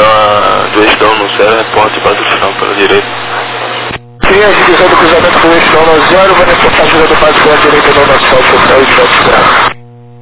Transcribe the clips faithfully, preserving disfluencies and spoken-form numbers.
da, do eixão no zero, reporte base do final pela direita. Sim, a divisão do cruzamento do eixão no zero, vai reportar a ajuda do base pela direita do nosso site, hotel de zero.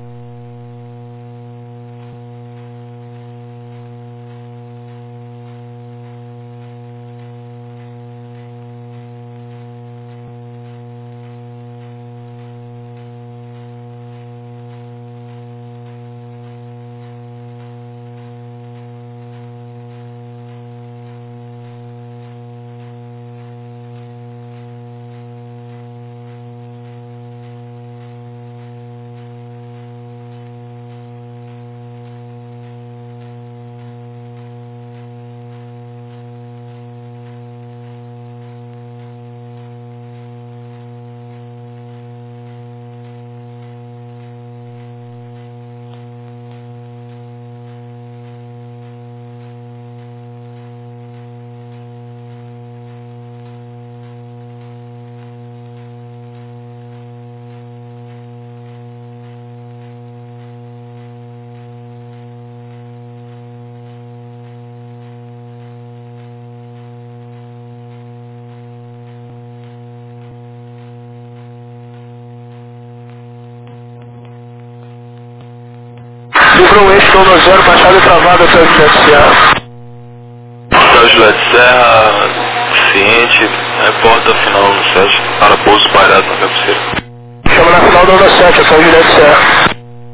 Livrou o eixo no zero, Machado travado até o Juliette Serra. Hotel Juliette Serra, ciente, reporta final no sete, para pouso parado na cabeceira. Chama na final do ano sete, até o Juliette Serra.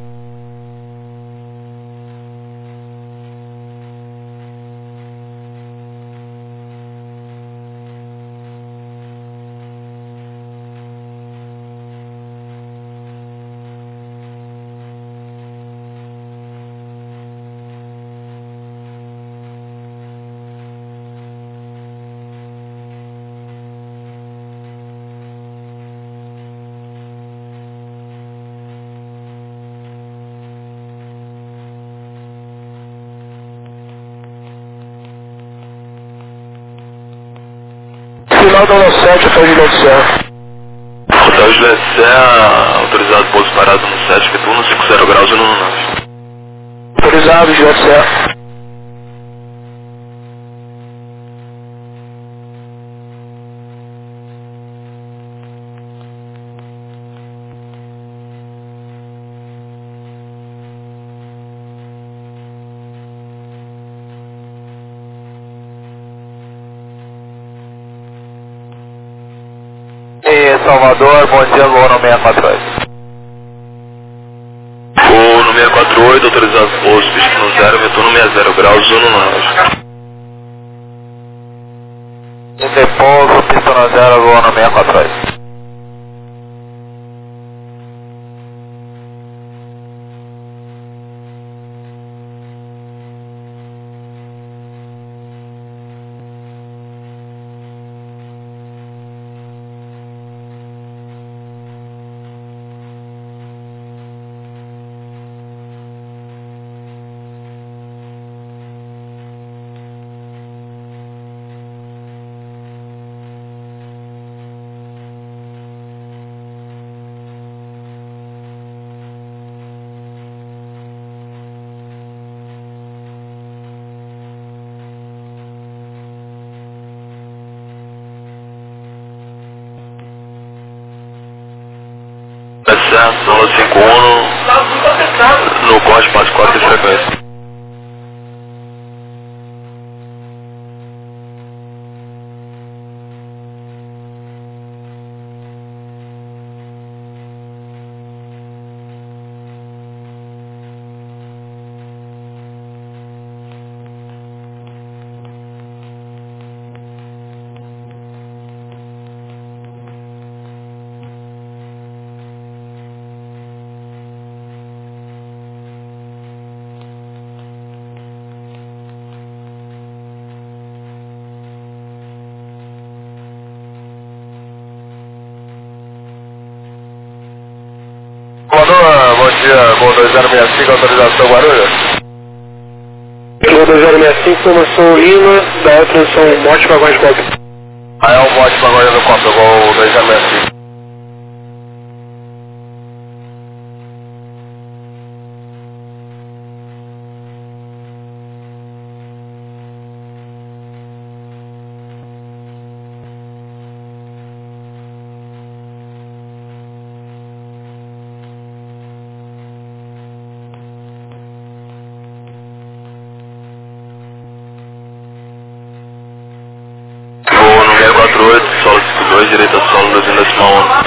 Final do ano sete, até o Juliette Serra. Hotel Juliette Serra, autorizado pouso parado no sete, retorno cinco zero graus e no nove. Autorizado, Juliette Serra. E Salvador, bom dia, Luana sessenta e quatro oito. Voo no seis quatro oito, autorizado pouso, destino zero, retorno seis zero graus, zona nove. Em repouso, pista no zero, Luana sessenta e quatro oito. Serra, zona cinco um, no corte passo quatro de frequência. Comandor, bom dia, Gol dois zero seis cinco, autorização Guarulhos. Gol dois zero seis cinco, formação Lima, da atenção Morte Vagões Bob. Aí é o bote para agora do conta, Gol dois zero seis cinco. dois, direita solo dois um decimal um.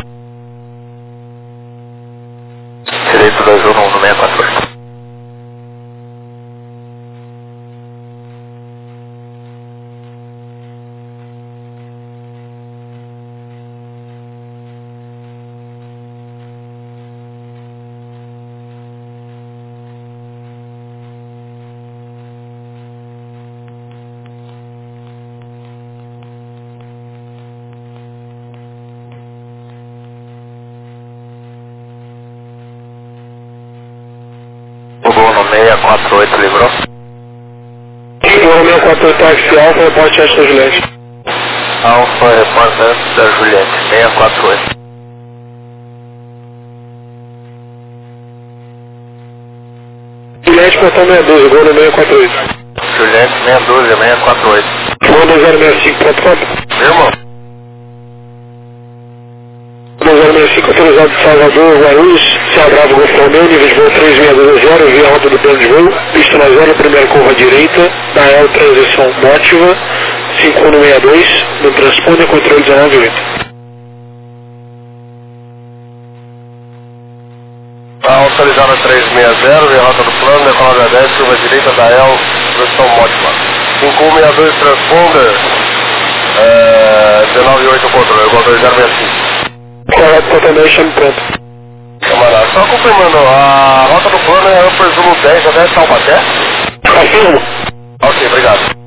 Direito dois um no seis quatro oito. Gol no seis quatro oito, livrou? Gol no seis quatro oito, táxi Alfa, reporte Oeste da Juliette. Alfa, repórter Oeste da Juliette, seis quatro oito. Juliette, portão seis doze, gol no seis quatro oito. Juliette, seis doze, seis quatro oito. Gol no zero seis cinco, ponto com. Irmão? No zero seis cinco, autorizado de Salvador, Guarulhos, Serra Bravo, Golfo Romeu, nível de voo três seis dois zero, via rota do plano de voo, pista na zero, primeira curva à direita, da L, transição mótiva, cinco um seis dois, no transponder, controle dezenove oito. Tá autorizado três seis zero, via rota do plano, decolada dez, curva à direita da L, transição mótiva. cinco um seis dois, transponder, é, dezenove oito, controle, igual dois zero seis cinco. Correto, confirmation, pronto. Camarada, só confirmando, a rota do plano é Upper Zulu dez até Taubaté? Confirmo. Ok, obrigado.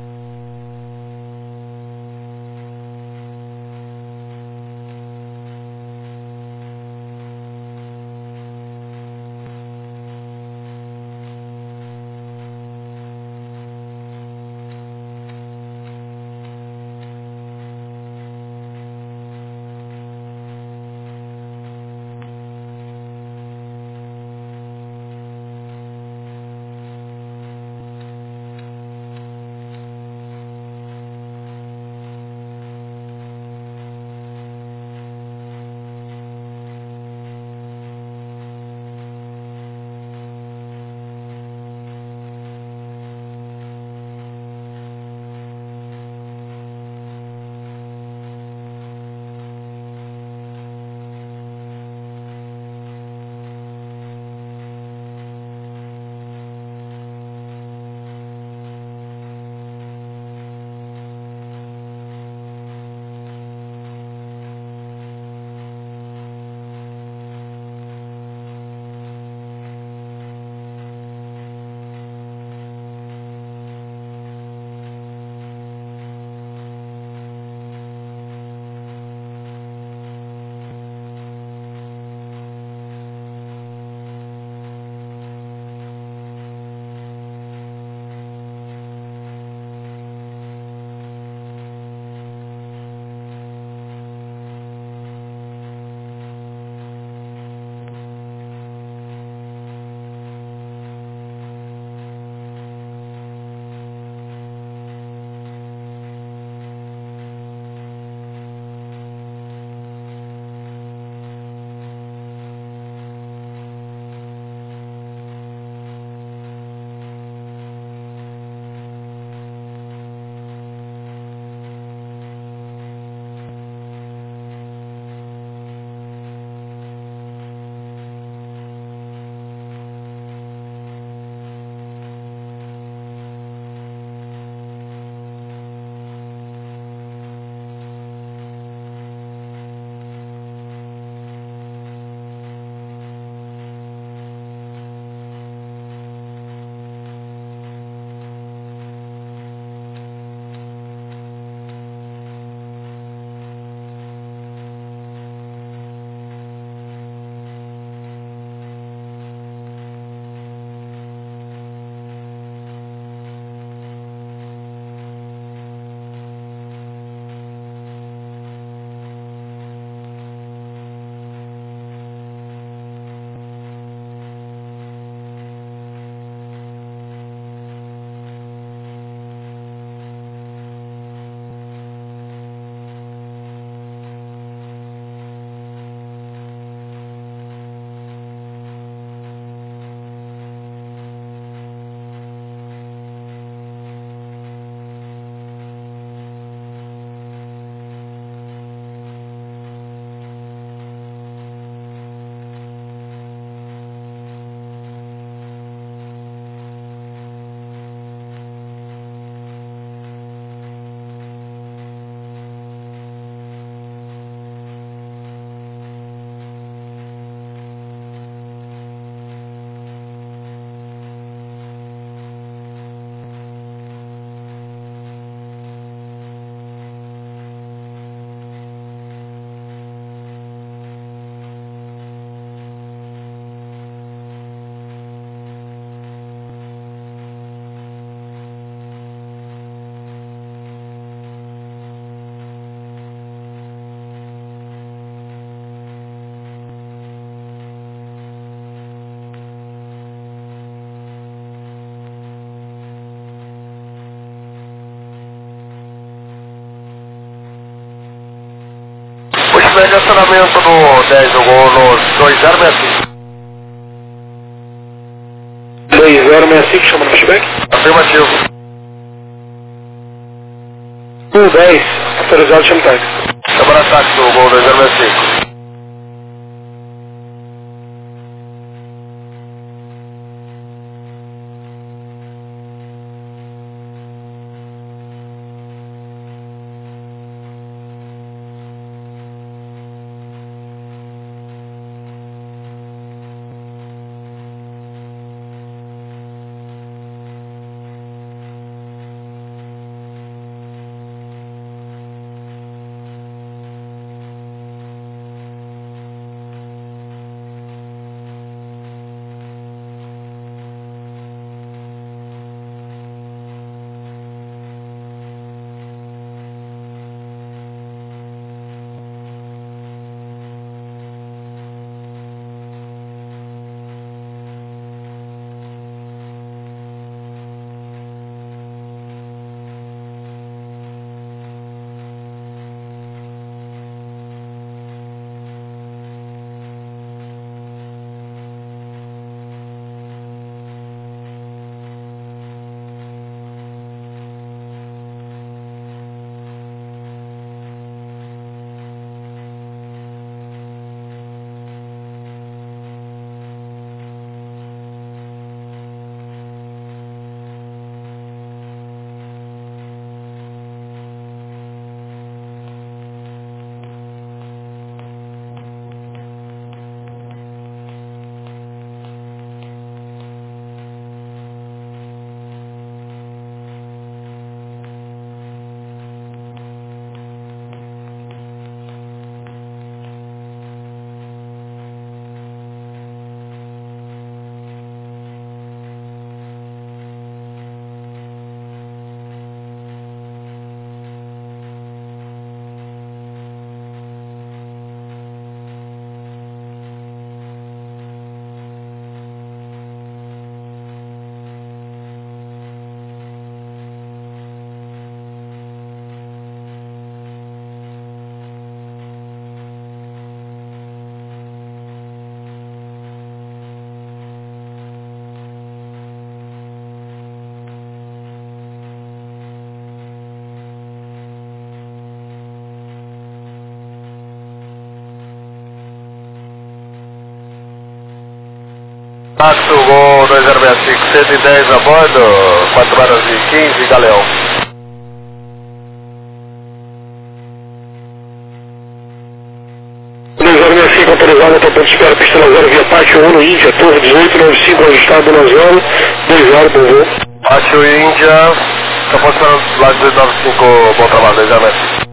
estacionamento no dez, o gol no dois zero seis cinco. dois zero seis cinco, chama no flashback. Afirmativo. um dez, autorizado, chama time. Chama na táxi, o gol dois zero seis cinco. Táxi, o gol dois zero seis cinco, cento e dez a bordo, quatro horas e quinze, Galeão. dois zero seis cinco, autorizado, até ponto de espera, pista zero, via Pátio um no Índia, Torre dezoito noventa e cinco, ajustado na zona, dois zero, bom voo. Pátio Índia, está posicionando lá de dois nove cinco, bom trabalho, dois zero seis cinco.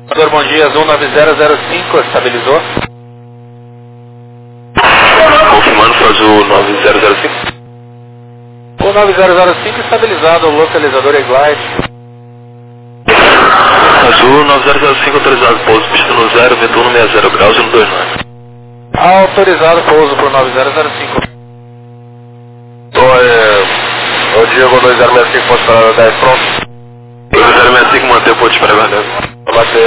Senador, bom dia, Azul nove zero zero cinco, estabilizou. Confirmando para Azul nove zero zero cinco. O nove zero zero cinco estabilizado, localizador E-Glide. Azul nove zero zero cinco autorizado, pouso pista no zero, vento um sessenta graus e no dois nove. Autorizado pouso por nove zero zero cinco. Oi, o Diego dois zero seis cinco, posto para dez, pronto. dois zero seis cinco, manter, pode para guardar. Manter.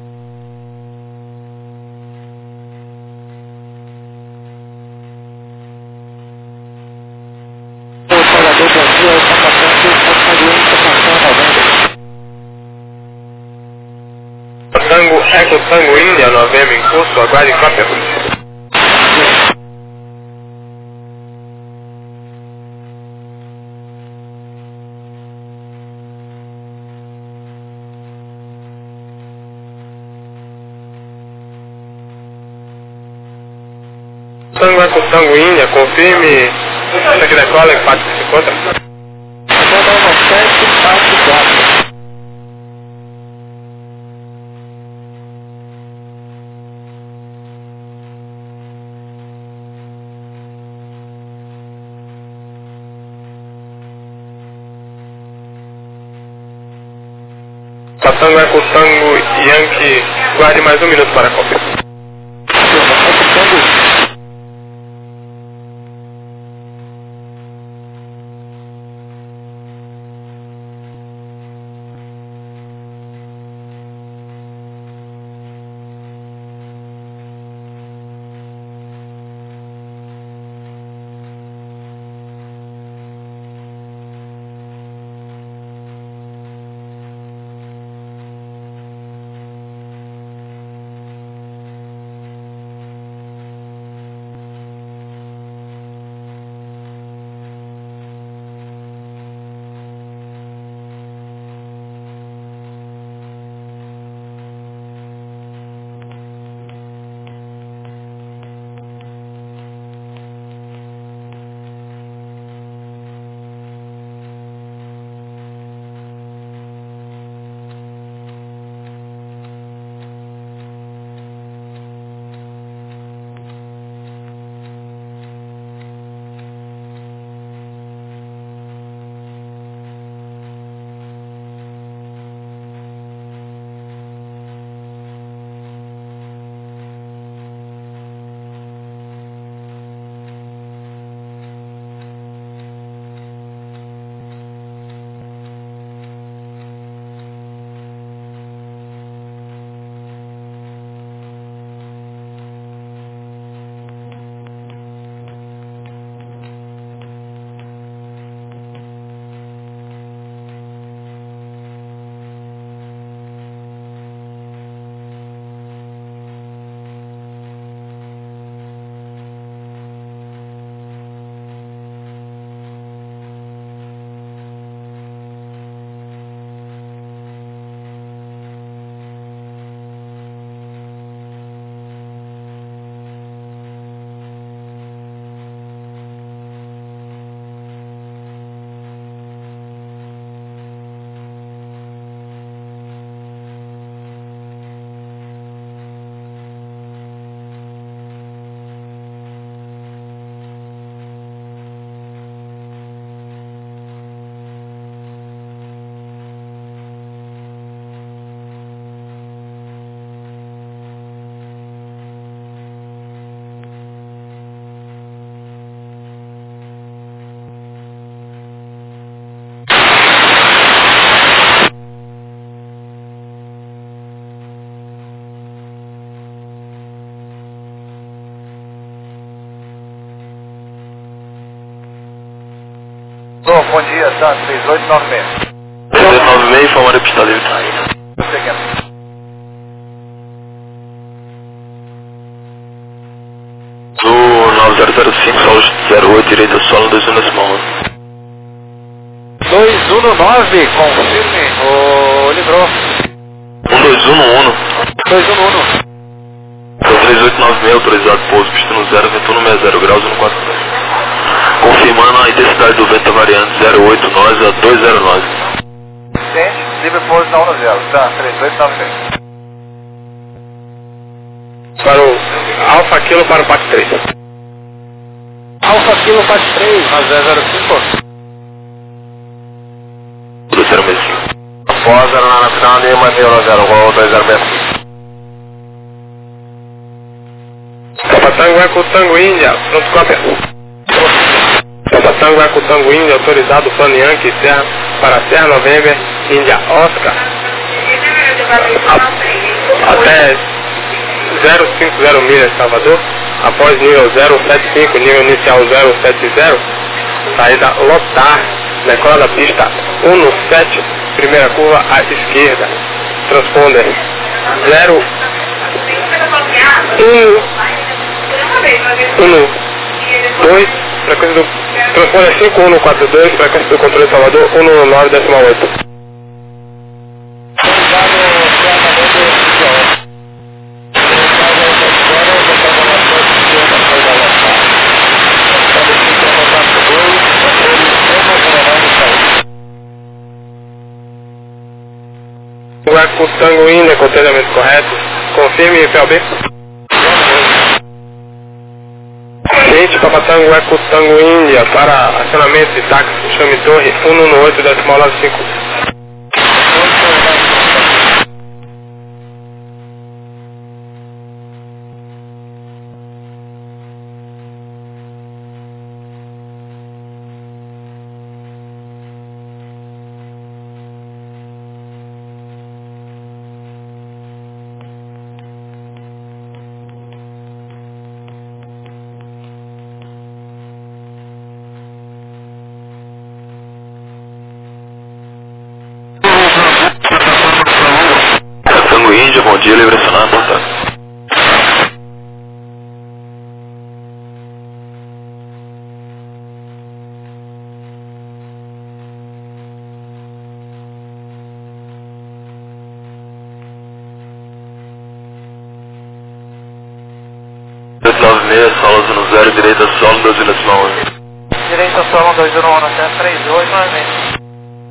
Tango, Eco Tango Índia, Novembro em curso, aguarde cópia. Tango, Eco Tango Índia, confirme. Isso aqui da cola, empate se encontra. Tango Eco Tango Yankee, guarde mais um minuto para a cópia. Bom dia, tá? três oito nove seis. três oito nove seis, informando pista livre. Azul nove zero zero cinco, solo zero oito, direita solo dois um nesse momento. dois um nove, confirme. O livrou. um dois um um. dois um um. três oito nove seis, autorizado pouso, pista no zero, vento um sessenta graus e no quatro dez. Confirmando a intensidade do vento variante zero oito nove a dois zero nove. Entende? Livre pouso na um zero, tá? três oito nove seis. Para o Alfa Kilo para o P A C três. Alfa Kilo P A C três, na zero zero cinco. dois zero seis cinco. Após zero na final, Lima, zero zero, Gol dois zero seis cinco. Papa Tango Eco Tango Índia, pronto, cópia. Papa Tango Eco Tango Índia, autorizado plano Yankee Serra para Serra November, Índia Oscar. A, até zero cinco zero milhas Salvador, após nível zero sete cinco, nível inicial zero sete zero, saída lotar, decola da pista um sete, primeira curva à esquerda, transponder zero um dois, frequência do transponder cinco um quatro dois, frequência do controle de Salvador um um nove decimal oito. O Eco Tango Índia, contentamento correto. Confirme, P L B. Gente, Papa Tango Eco Tango Índia para acionamento de táxi, chame torre um um oito decimal nove cinco. Tango Índia, bom dia, livre acionado, boa tarde. oito nove seis, solo zero zero, direita solo dois decimal um. Direita solo dois zero um, até três oito nove seis.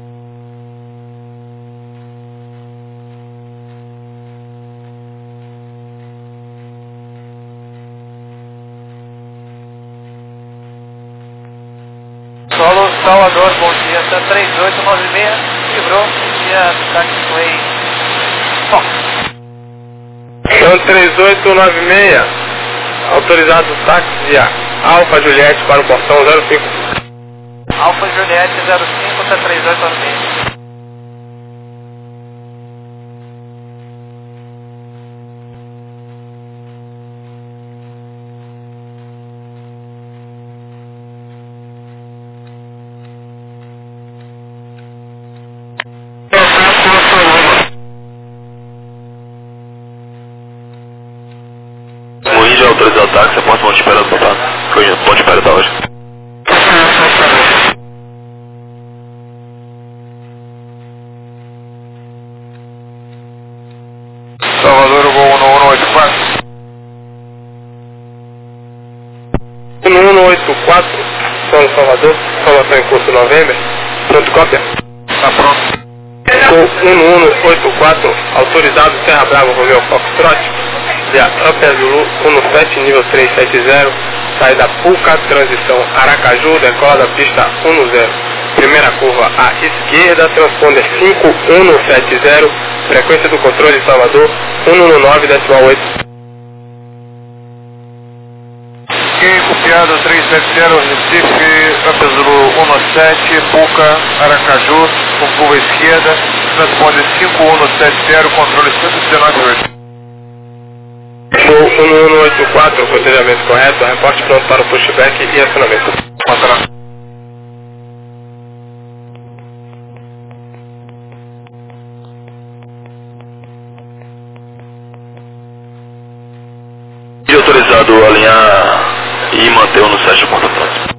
Solo Salvador, bom dia, até três oito nove seis, livrou, dia Taxiway Fox. Então três oito nove seis, autorizado táxi de Alfa Juliette para o portão zero cinco. Alfa Juliette zero cinco até três oito nove seis. O Índia é autorizado táxi, a porta ponte espera do papai. Foi ponte espera da hoje. Salvador, Gol um um oito quatro. um um oito quatro, Solo Salvador, Salvação em curso November, pronto, cópia. Tá pronto. Gol um um oito quatro, autorizado Serra Brava Romeo Foxtrot, via Upper Zulu um sete, nível trezentos e setenta, saída Pulca, transição Aracaju, decola da pista um zero, primeira curva à esquerda, transponder cinco um sete zero, frequência do controle de Salvador um um nove decimal oito. Ok, copiado três sete zero, Recife, Upper Zulu um sete, Puca, Aracaju, com curva esquerda, transponder cinco um sete zero, controle cento e dezenove oito. Gol um um oito quatro, conselhamento correto, reporte pronto para o pushback e acionamento. Contra. E autorizado a alinhar e manter o no sete ponta próxima.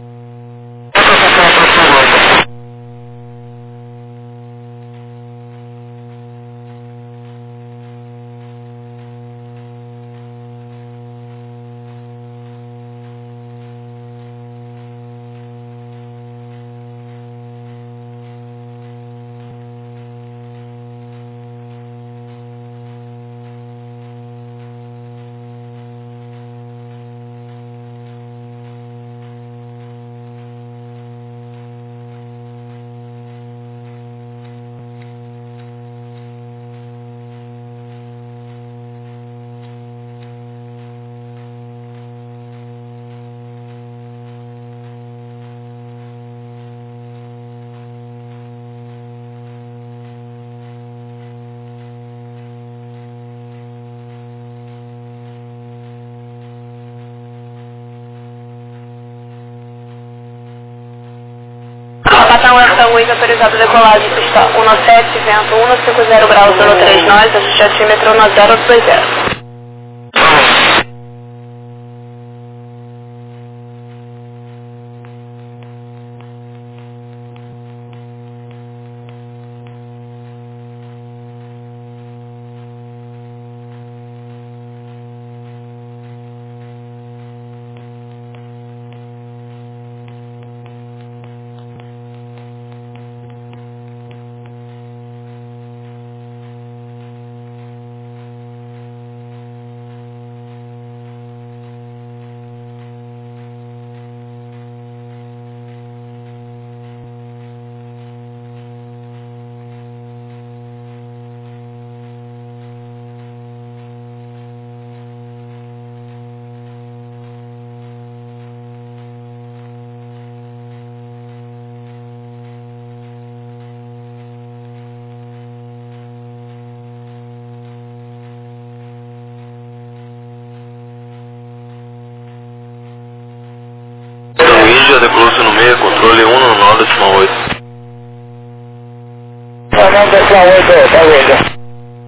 Tango autorizado decolagem, pista um nove sete, vento um cinco zero graus, zero três nós, ajuste altímetro um zero dois zero. Índia, decluso no meio, controle um no nove decimal oito. nove decimal oito, tá vendo?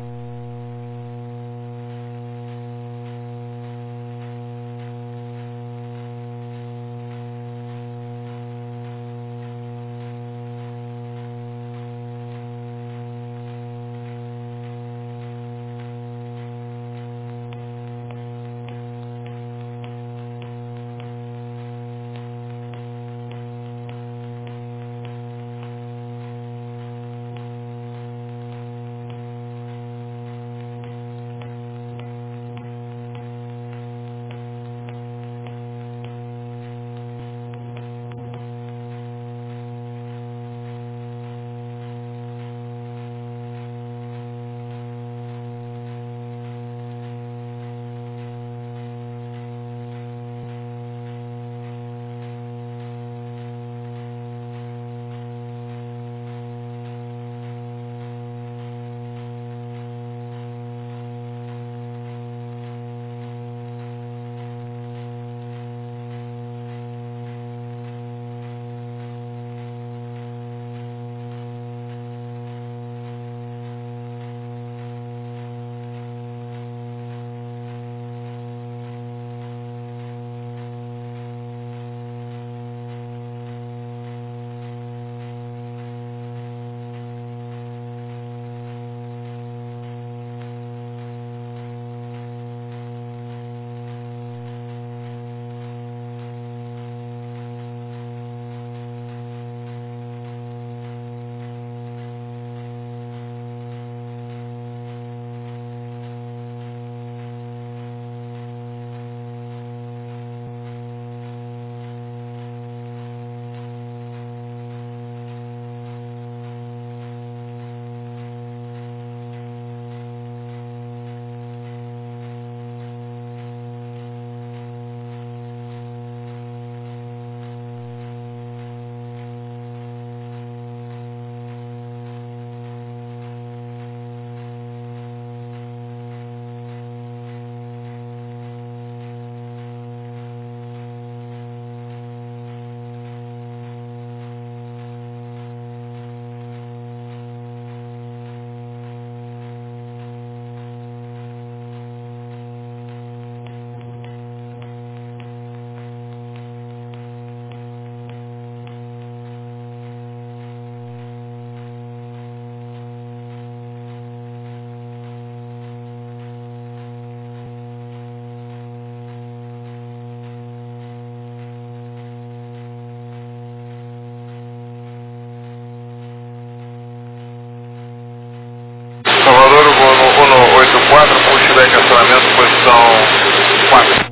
Salvador, voo um oito quatro, puxa de cancelamento, posição quatro.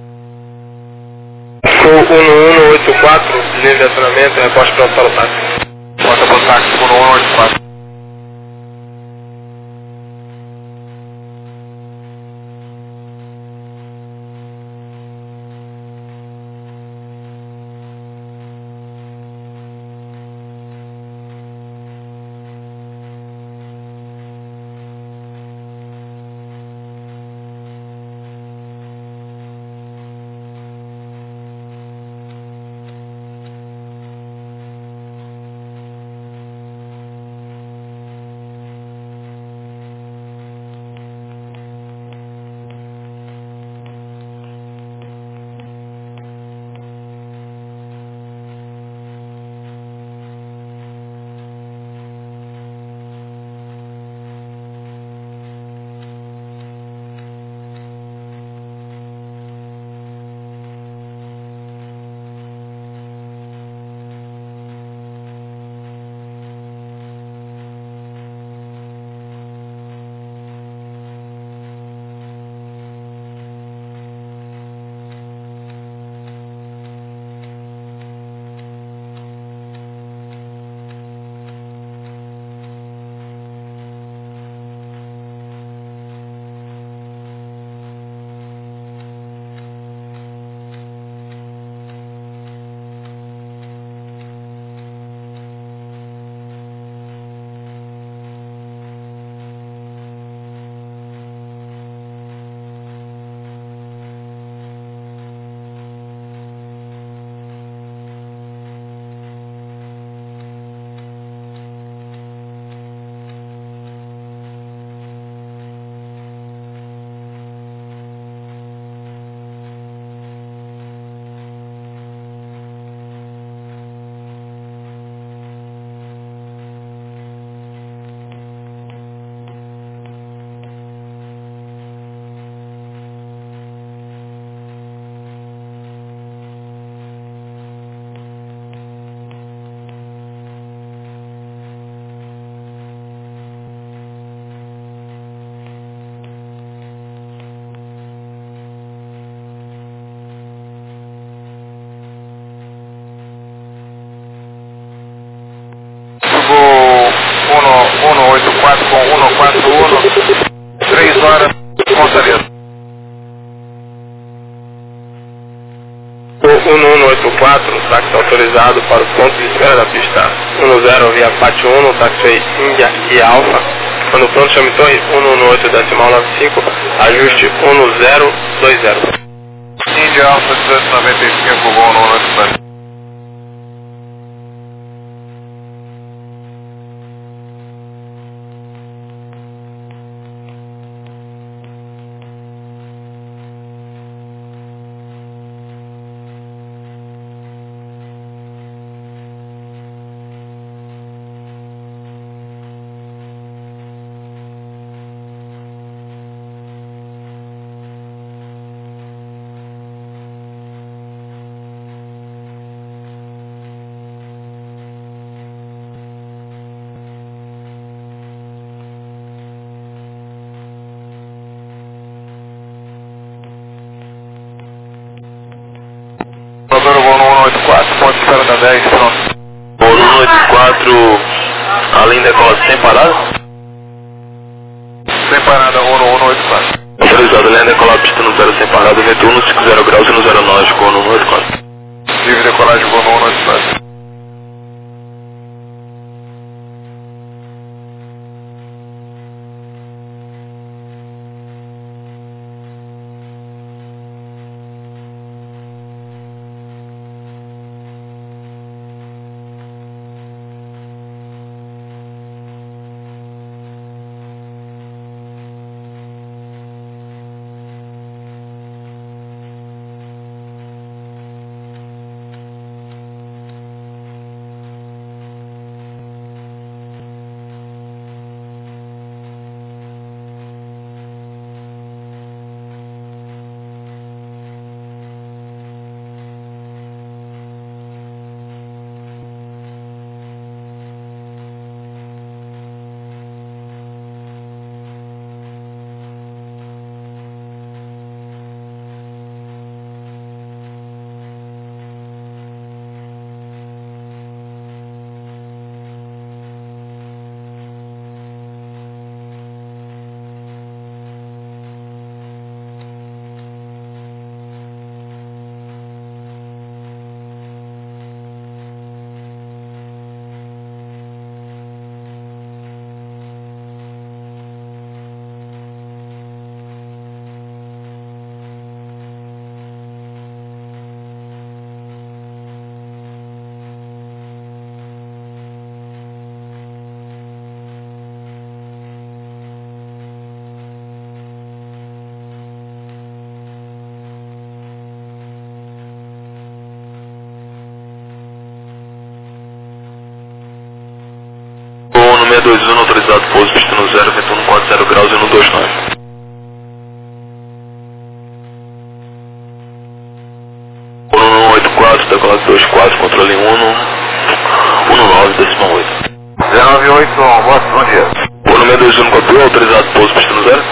Voo um um oito quatro, linha de acionamento, reposte pronto para o táxi. Bota para o táxi, voo um oito quatro. três horas, Fortaleza. O um um oito quatro, táxi autorizado para o ponto de espera da pista um zero via Pátio um, táxi Índia e Alfa. Quando pronto, chame torre um um oito decimal nove cinco, ajuste um zero dois zero. Índia Alfa duzentos e noventa e cinco, voo no oito quatro. Voo no um oito quatro, ponto de espera da dez, pronto. Voo no um oito quatro, além da cola sem parada? Sem parada, voo no um oito quatro. Autorizado, além da cola pista no zero sem parada, retorno cinquenta graus e no zero nove, voo no um oito quatro. Livre decolagem, voo no um oito quatro. seis dois um, autorizado pouso, pista no zero, vento um quatro zero graus e no dois nove. um oito quatro, decolado dois quatro, controle um, um nove, decimal oito. zero nove oito, bom dia. Voo no seis dois um, copiou, autorizado pouso, pista no zero.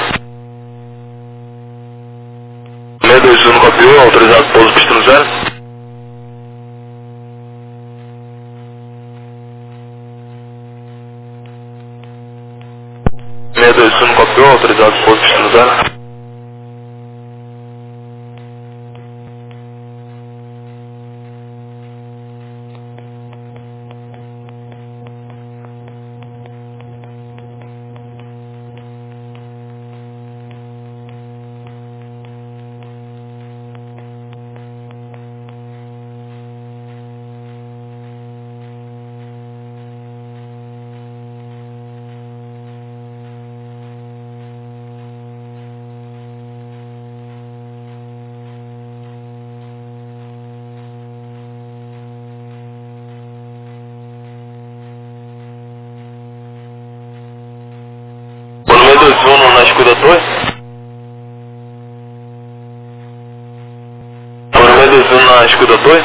seis dois um, copiou, autorizado pouso, pista no zero. seis dois um, copiou, autorizado pouso, pista no zero. seis dois um na escuda torre. seis dois um na escuda torre.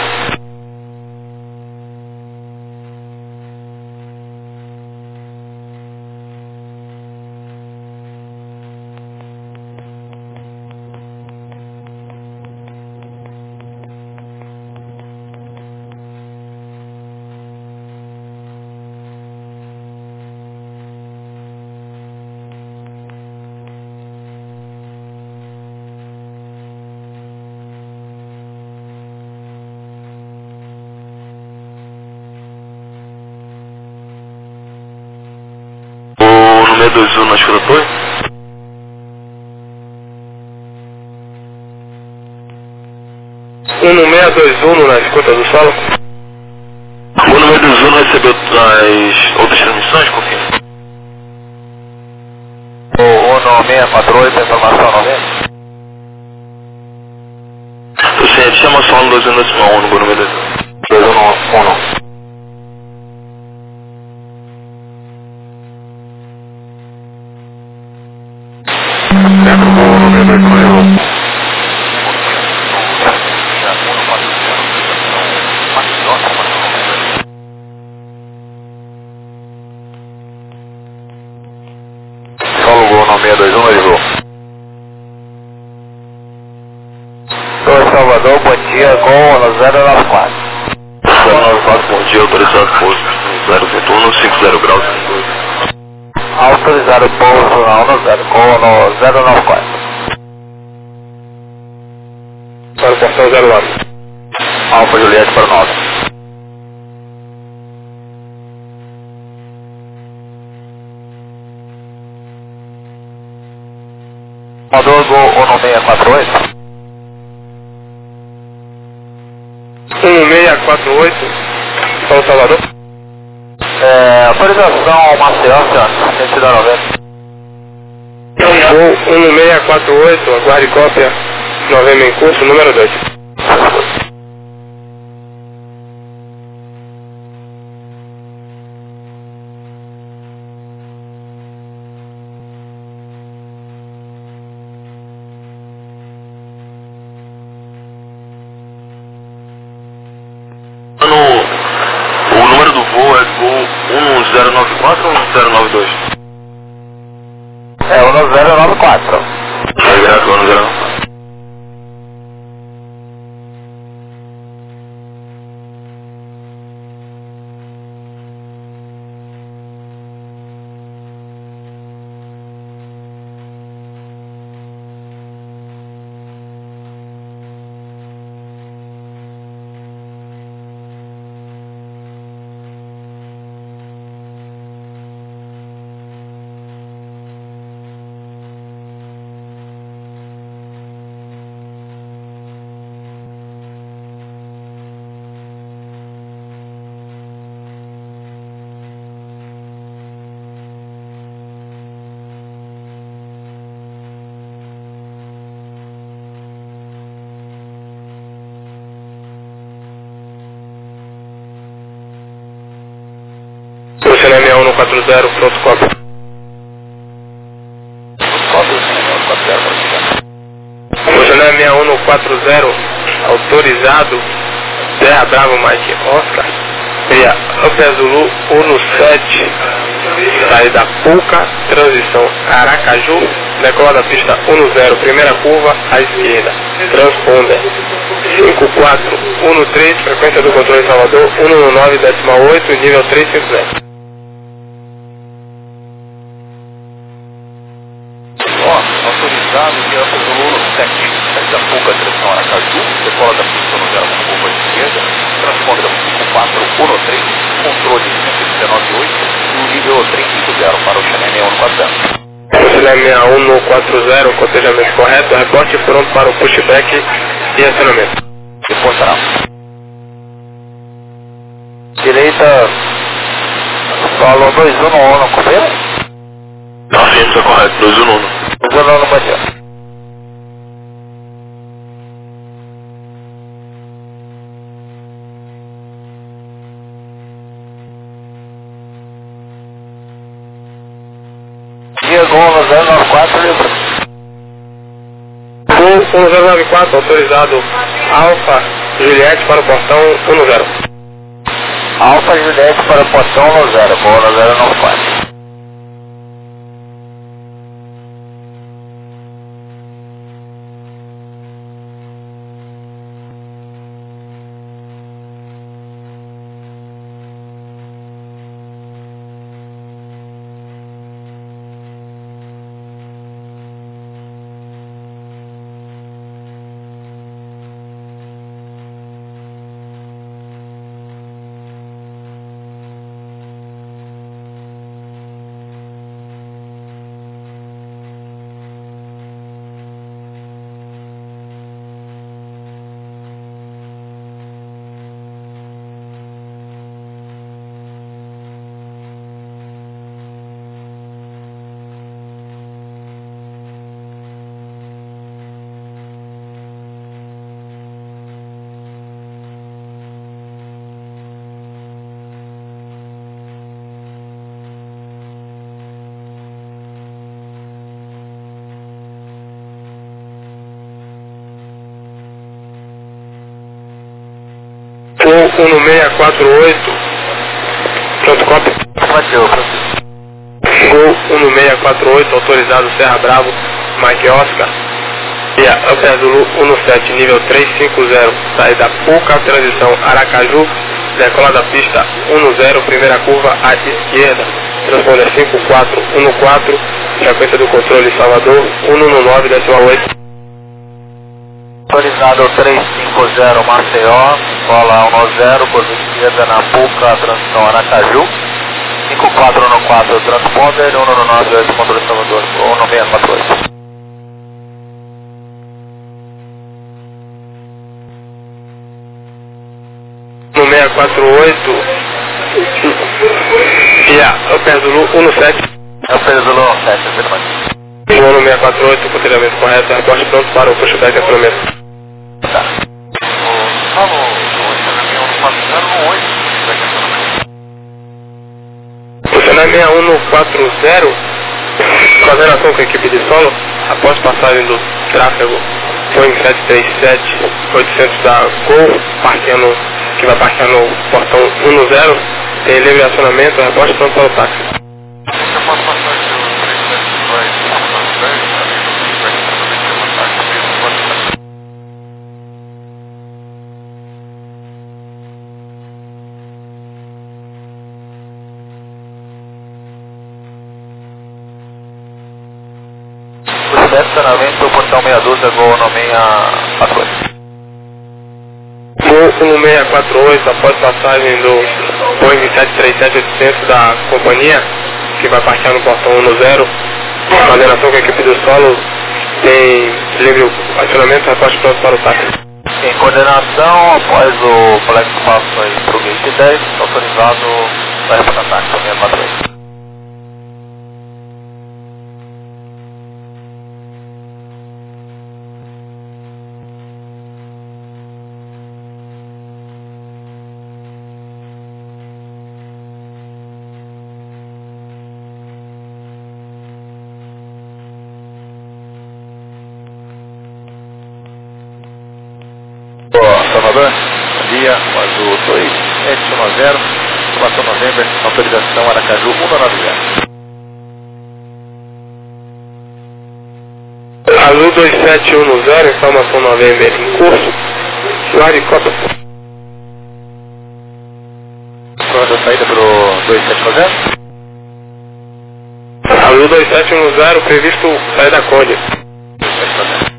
seis dois um na escuta Torre. um seis dois um na escuta do solo. O número do Zuno recebeu as outras transmissões, confirma. O um seis quatro oito, informação noventa. Você chama só no dois um decimal um no número dois um um. Dentro do número dois um. Solo Gol no seis dois um, ligou. Torre Salvador, bom dia, Gol zero nove quatro. zero nove quatro, bom dia, autorizado pouso zero vinte e um, cinco zero graus. Autorizado pouso na um zero, Gol no zero nove quatro. Para o portão zero nove. Alfa Juliette para nove. Motor Gol um seis quatro oito. um seis quatro oito, São Salvador. É, autorização Maceió, senhor, sentido noventa. Gol um seis quatro oito, aguarde cópia, novembro em curso, número dois. O número do voo é Gol um zero nove quatro ou um zero nove dois? É um zero nove quatro. É grato, um zero nove quatro. Solucionar seis um quatro zero, pronto cópia. Solucionar seis um quatro zero, autorizado, Terra Bravo Mike Oscar, via Upper Zulu um sete, saída Puca, transição Aracaju, decola da pista um zero, primeira curva à esquerda, transponder cinco quatro um três, frequência do controle Salvador um um nove decimal oito, nível trezentos e cinquenta. Autorizado via Upper Zulu sete, saída Puca, transição Aracaju, decola da pista um zero, curva à esquerda, transponder cinco quatro um três, controle cento e dezenove oito, no nível trezentos e cinquenta para o Channel seis um quatro zero. Solucionar seis um quatro zero, cotejamento correto, reporte pronto para o pushback e acionamento. Reportará. Direita, solo dois um um, confirma? Confirma, está correto, dois um um. dois um um, bom dia. Dia Gol zero nove quatro, livro. Gol um zero nove quatro, autorizado Alfa Juliette para o portão um zero. Alfa Juliette para o portão um zero, Gol zero nove quatro. um seis quatro oito, pronto, cópia. Bateu, Gol um seis quatro oito, autorizado Serra Bravo, Mike Oscar. E a Upper Zulu um sete, nível trezentos e cinquenta, saída Puca, transição Aracaju, decola da pista um zero, primeira curva à esquerda, transponder cinco quatro um quatro, frequência do controle Salvador um um nove, decimal oito. Autorizado trezentos e cinquenta, Maceió, cola um zero, curva esquerda na Puca, transição Aracaju, cinco quatro um quatro, transponder um um nove oito, controle Salvador, um seis quatro oito. um seis quatro oito e a Upper Zulu um sete. Upper Zulu um sete, afirmativo. um seis quatro oito, controlhamento correto, reporte pronto para o pushback e acompanhamento. Tá. Fala o estacionamento um quatro zero um oito, pushback e acompanhamento. Funcionamento um um quatro zero, coordenação com a equipe de solo, após passagem do tráfego Boeing sete três sete oitocentos da Gol, parqueando, que vai parquear no portão um zero, tem livre acionamento, reporte pronto para o táxi. Eu posso passar aqui o três sete dois, dez, pushback e acompanhamento, táxi, estacionamento do portão meia dúzia, Gol um seis quatro oito. Gol um seis quatro oito, após passagem do Boeing sete três sete oitocentos da companhia, que vai parquear no portão um zero, coordenação com a equipe do solo, tem livre acionamento, reporte pronto para o táxi. Em coordenação, após o flex passo aí para o gate dez, autorizado para reportar táxi, um seis quatro oito. Salvador, bom dia, Azul dois sete um zero, quatro de novembro, autorização Aracaju um nove zero. Azul dois sete um zero, informação novembro em curso, Suárez Copa. Pronto, a saída para o dois sete um zero. Azul dois sete um zero, previsto sair da Conde. dois sete um zero.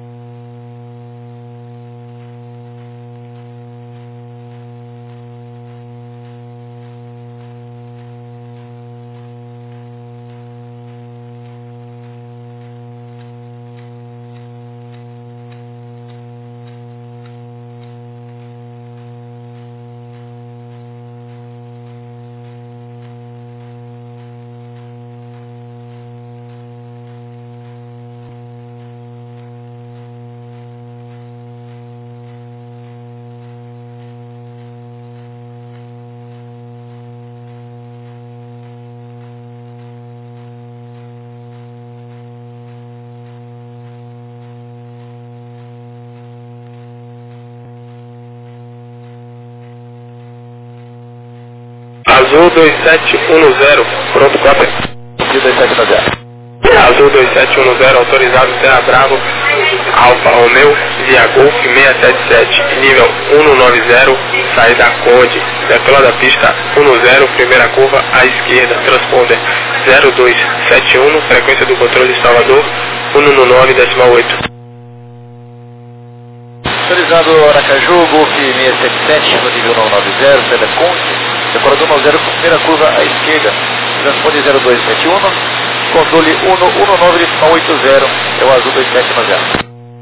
Azul dois sete um zero, pronto, cópia. dois sete um zero. Azul dois sete um zero, autorizado Serra Bravo, Alfa Romeo, via Golf seiscentos e setenta e sete, nível um nove zero, saída Conde, decola da pista um zero, primeira curva à esquerda, transponder zero dois sete um, frequência do controle Salvador um um nove, decimal oito. Autorizado Aracaju, Golf seiscentos e setenta e sete, no nível nove nove zero, saída Conde, decorador um zero, primeira curva à esquerda, transponder zero dois sete um, controle um um nove, decimal oito zero, é o Azul dois sete um zero.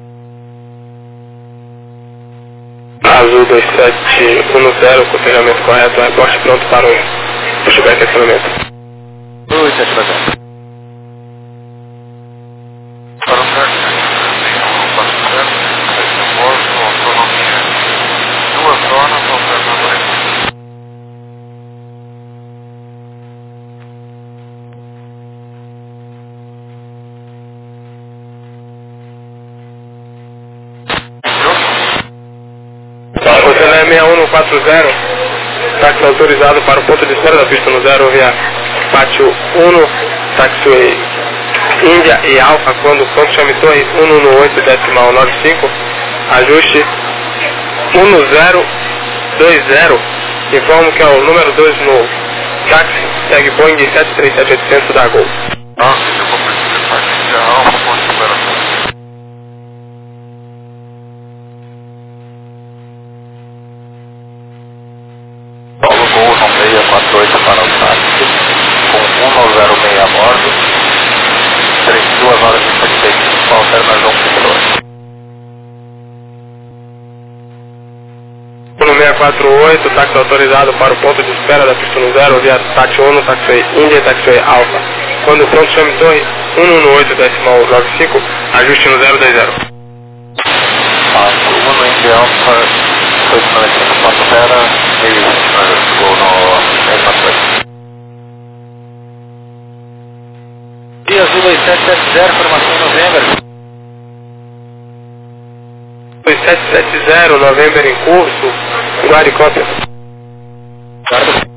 Azul dois sete um zero, controlhamento correto, reporte pronto para o pushback e acionamento. dois sete um zero. Para o táxi, autonomia, duas zonas, operador. seis um quatro zero, táxi autorizado para o ponto de espera da pista no zero via pátio um, taxiway Índia e Alfa, quando o ponto chame torre um um oito decimal nove cinco, ajuste um zero dois zero, informo que é o número dois no táxi, segue Boeing sete três sete oitocentos da Gol. Nossa, eu vou precisar de Alfa, ponto de espera. Paulo Gol seis quatro oito para o táxi, com um zero seis a bordo, trinta e duas horas e trinta e cinco, altera mais um seguidor. um seis quatro oito, táxi autorizado para o ponto de espera da pista no zero via táxi um, taxiway Índia e taxiway Alfa. Quando o ponto chame torre um um oito decimal nove cinco, ajuste no zero dois zero. um no Índia Alfa, oito nove cinco, ponto espera, e chegou no seis quatro oito. Via Azul dois sete sete zero, formação November. dois sete sete zero, November em curso, guarde cópia. Guarda.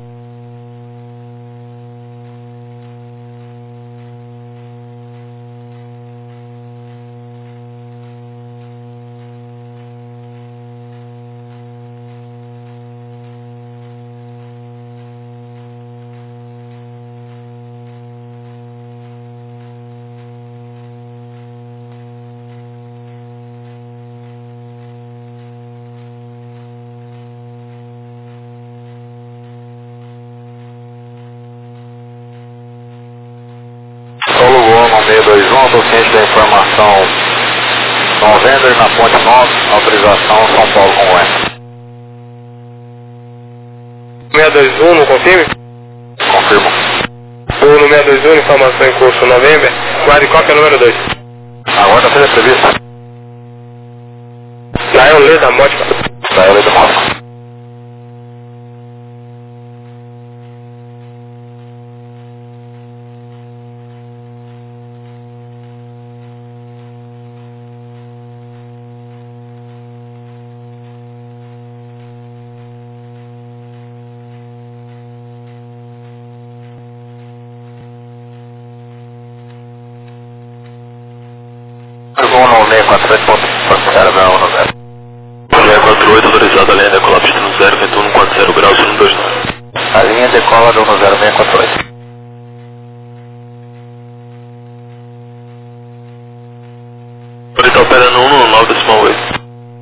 seis dois um, estou ciente da informação November na ponte nove, autorização São Paulo com o E. seis dois um, não confirme? Confirmo. Ou no seis dois um, informação em curso November, guarde cópia número dois. Agora seja prevista. Lion Leda Mótica. Lion Leda Mótica. seis quatro oito, ponto zero zero. seis quatro oito, autorizado a linha decolar pista no zero, vento um quatro zero graus, um dois nove. A linha decola do um zero seis quatro oito. Ele está operando um um nove decimal oito.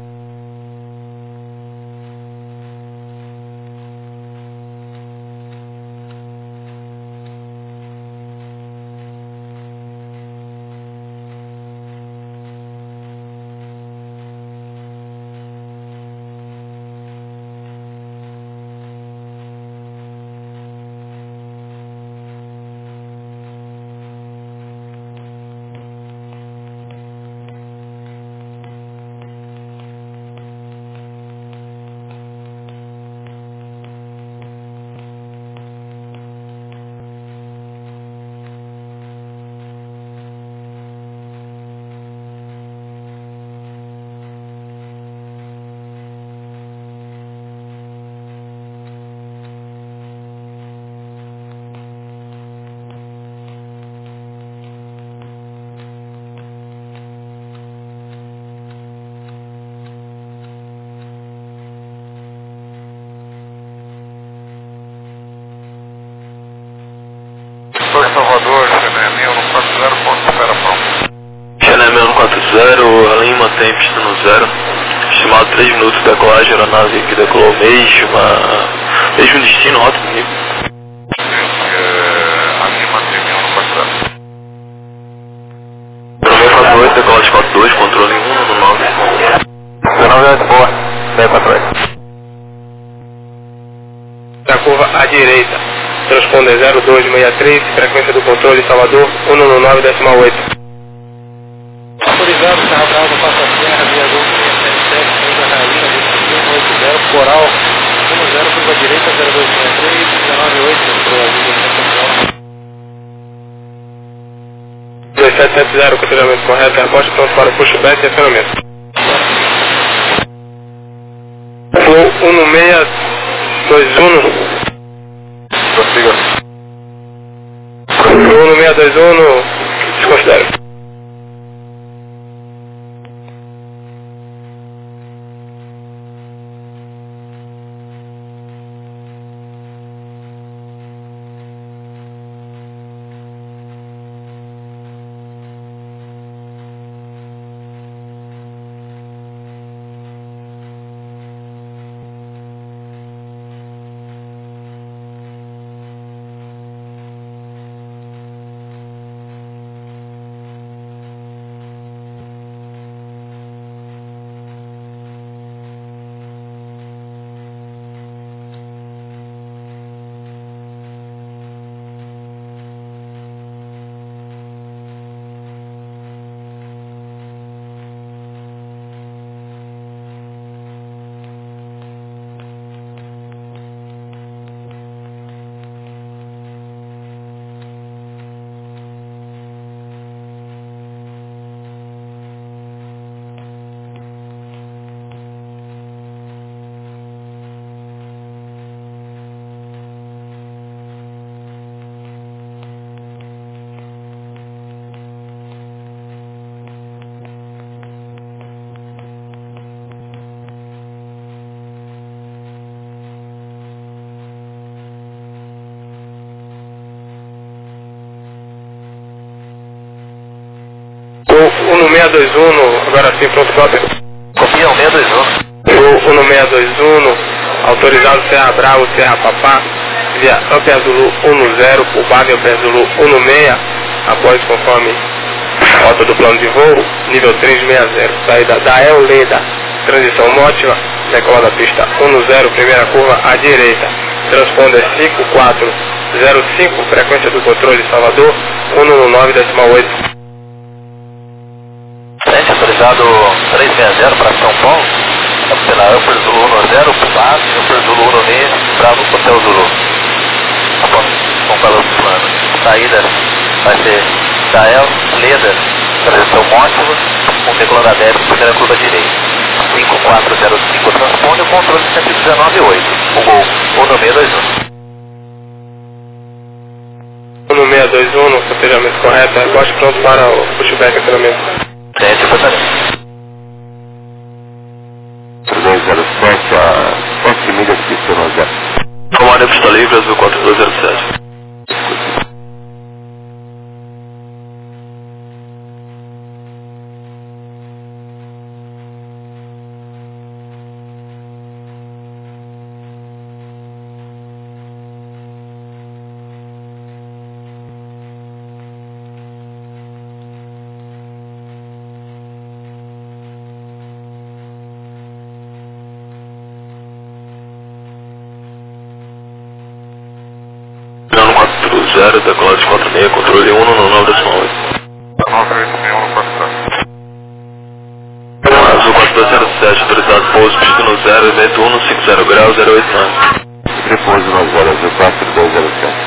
Salvador, Xené um quatro zero, ponto espera pronto. Xené um quatro zero, a linha mantém pista no zero. Estimado três minutos de decolagem, a aeronave que decolou mesmo, mesmo destino, rota do nível. A linha mantém um quatro zero. seis quatro oito, decolagem quatro dois, controle um no nove. dezenove oito, boa, seis quatro oito. Da curva à direita, transponder zero dois seis três, frequência do controle Salvador um um nove decimal oito. Autorizado, Serra Brava, Passa Serra, via Azul seis sete sete, Mesa Rainha, um oito zero, Coral, um zero, curva direita, zero dois seis três, dezenove oito, dois sete sete zero, controlhamento correto, aposta pronto para o pushback e acionamento. Flow dois um. Prossiga. Bruno seis dois um, desconsidera. Uno seis dois um, agora sim, pronto, cópia. Copia um seis dois um. Uno seis dois um, autorizado Serra Bravo, Serra Papá, via Upper Zulu um zero, por base Upper Zulu um seis, após conforme rota do plano de voo, nível trezentos e sessenta, saída da El Leda, transição Mótiva, decola da pista um zero, primeira curva à direita, transponder cinco quatro zero cinco, frequência do controle Salvador, um nove decimal oito. Frente autorizado trezentos e sessenta para São Paulo, pela Upper Zulu um zero, por base, Upper Zulu um seis, Bravo Hotel Zulu. Após comprar os planos. Saída vai ser da El Leda, transição Mótiva, com decolando a débito, primeira curva direita. cinco quatro zero cinco, transponder o controle cento e dezenove oito, o gol um seis dois um. Uno seis dois um, planejamento correto, rebote pronto para o pushback treinamento. Teste, passarinho. trezentos e sete, a sete milhas de Sonozé. Comando pista livre, azul quatro dois zero sete. zero, decolado de quatro seis, controle um no nove decimal oito. Azul quatro dois zero sete, autorizado pouso, pista no zero, evento um no cinco zero graus, zero oito nove. Repouso no zero, azul quatro dois zero sete.